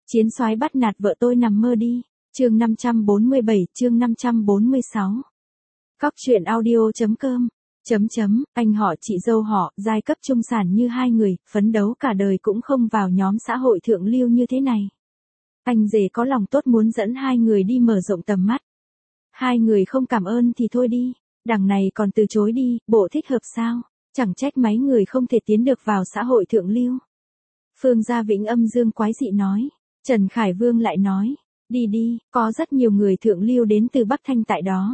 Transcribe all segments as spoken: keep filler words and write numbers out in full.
Chiến soái bắt nạt vợ tôi nằm mơ đi. Chương năm trăm bốn mươi bảy, chương năm trăm bốn mươi sáu. Cóc truyện audio chấm com. Chấm chấm, anh họ chị dâu họ, giai cấp trung sản như hai người, phấn đấu cả đời cũng không vào nhóm xã hội thượng lưu như thế này. Anh rể có lòng tốt muốn dẫn hai người đi mở rộng tầm mắt. Hai người không cảm ơn thì thôi đi, đằng này còn từ chối đi, bộ thích hợp sao? Chẳng trách mấy người không thể tiến được vào xã hội thượng lưu. Phương Gia Vĩnh âm dương quái dị nói. Trần Khải Vương lại nói, đi đi, có rất nhiều người thượng lưu đến từ Bắc Thanh tại đó.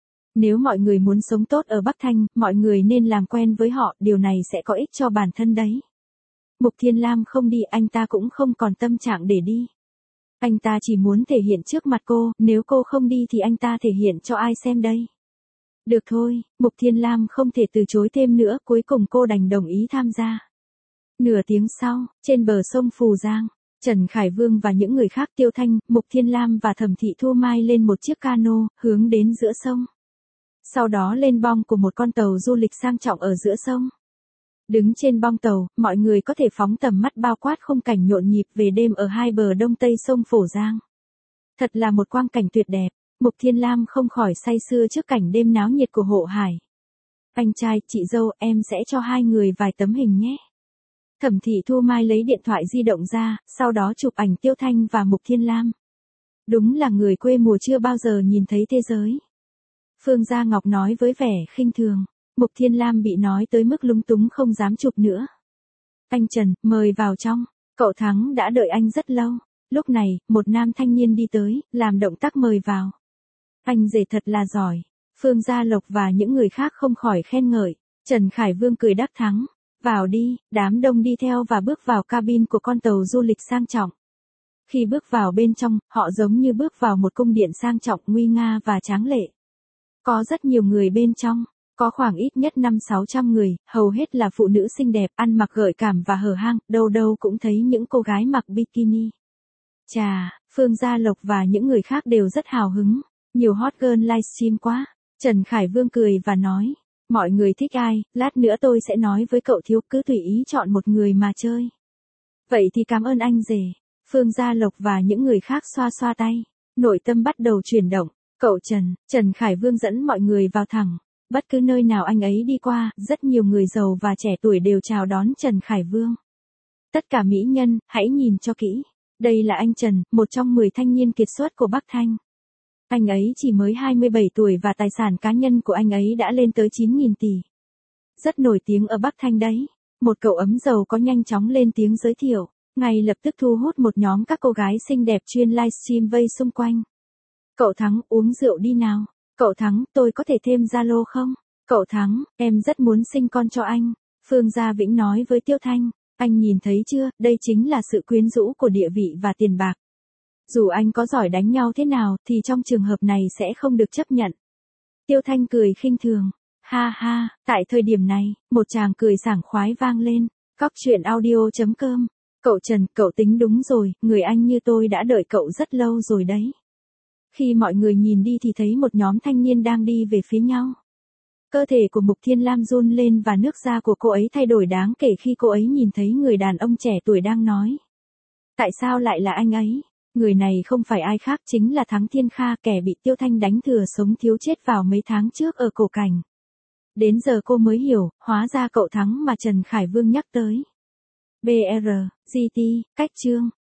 Nếu mọi người muốn sống tốt ở Bắc Thanh, mọi người nên làm quen với họ, điều này sẽ có ích cho bản thân đấy. Mục Thiên Lam không đi, anh ta cũng không còn tâm trạng để đi. Anh ta chỉ muốn thể hiện trước mặt cô, nếu cô không đi thì anh ta thể hiện cho ai xem đây. Được thôi, Mục Thiên Lam không thể từ chối thêm nữa, cuối cùng cô đành đồng ý tham gia. Nửa tiếng sau, trên bờ sông Phù Giang, Trần Khải Vương và những người khác Tiêu Thanh, Mục Thiên Lam và Thẩm Thị Thu Mai lên một chiếc cano, hướng đến giữa sông. Sau đó lên bong của một con tàu du lịch sang trọng ở giữa sông. Đứng trên bong tàu, mọi người có thể phóng tầm mắt bao quát khung cảnh nhộn nhịp về đêm ở hai bờ đông tây sông Phổ Giang. Thật là một quang cảnh tuyệt đẹp, Mục Thiên Lam không khỏi say sưa trước cảnh đêm náo nhiệt của Hộ Hải. Anh trai, chị dâu, em sẽ cho hai người vài tấm hình nhé. Thẩm Thị Thu Mai lấy điện thoại di động ra, sau đó chụp ảnh Tiêu Thanh và Mục Thiên Lam. Đúng là người quê mùa chưa bao giờ nhìn thấy thế giới. Phương Gia Ngọc nói với vẻ khinh thường. Mục Thiên Lam bị nói tới mức lúng túng không dám chụp nữa. Anh Trần, mời vào trong. Cậu Thắng đã đợi anh rất lâu. Lúc này, một nam thanh niên đi tới, làm động tác mời vào. Anh rể thật là giỏi. Phương Gia Lộc và những người khác không khỏi khen ngợi. Trần Khải Vương cười đắc thắng. Vào đi, đám đông đi theo và bước vào cabin của con tàu du lịch sang trọng. Khi bước vào bên trong, họ giống như bước vào một cung điện sang trọng nguy nga và tráng lệ. Có rất nhiều người bên trong, có khoảng ít nhất năm sáu trăm người, hầu hết là phụ nữ xinh đẹp, ăn mặc gợi cảm và hở hang, đâu đâu cũng thấy những cô gái mặc bikini. Chà, Phương Gia Lộc và những người khác đều rất hào hứng, nhiều hot girl livestream quá. Trần Khải Vương cười và nói, mọi người thích ai, lát nữa tôi sẽ nói với cậu thiếu, cứ tùy ý chọn một người mà chơi. Vậy thì cảm ơn anh rể. Phương Gia Lộc và những người khác xoa xoa tay, nội tâm bắt đầu chuyển động. Cậu Trần, Trần Khải Vương dẫn mọi người vào thẳng. Bất cứ nơi nào anh ấy đi qua, rất nhiều người giàu và trẻ tuổi đều chào đón Trần Khải Vương. Tất cả mỹ nhân, hãy nhìn cho kỹ. Đây là anh Trần, một trong mười thanh niên kiệt xuất của Bắc Thanh. Anh ấy chỉ mới hai mươi bảy tuổi và tài sản cá nhân của anh ấy đã lên tới chín nghìn tỷ. Rất nổi tiếng ở Bắc Thanh đấy. Một cậu ấm giàu có nhanh chóng lên tiếng giới thiệu, ngay lập tức thu hút một nhóm các cô gái xinh đẹp chuyên livestream vây xung quanh. Cậu Thắng, uống rượu đi nào. Cậu Thắng, tôi có thể thêm Zalo không? Cậu Thắng, em rất muốn sinh con cho anh. Phương Gia Vĩnh nói với Tiêu Thanh, anh nhìn thấy chưa, đây chính là sự quyến rũ của địa vị và tiền bạc. Dù anh có giỏi đánh nhau thế nào, thì trong trường hợp này sẽ không được chấp nhận. Tiêu Thanh cười khinh thường. Ha ha, tại thời điểm này, một tràng cười sảng khoái vang lên. Cóc truyện audio chấm com. Cậu Trần, cậu tính đúng rồi, người anh như tôi đã đợi cậu rất lâu rồi đấy. Khi mọi người nhìn đi thì thấy một nhóm thanh niên đang đi về phía nhau. Cơ thể của Mục Thiên Lam run lên và nước da của cô ấy thay đổi đáng kể khi cô ấy nhìn thấy người đàn ông trẻ tuổi đang nói. Tại sao lại là anh ấy? Người này không phải ai khác, chính là Thắng Thiên Kha, kẻ bị Tiêu Thanh đánh thừa sống thiếu chết vào mấy tháng trước ở Cổ Cảnh. Đến giờ cô mới hiểu, hóa ra cậu Thắng mà Trần Khải Vương nhắc tới. bê rờ, giê tê, cách chương.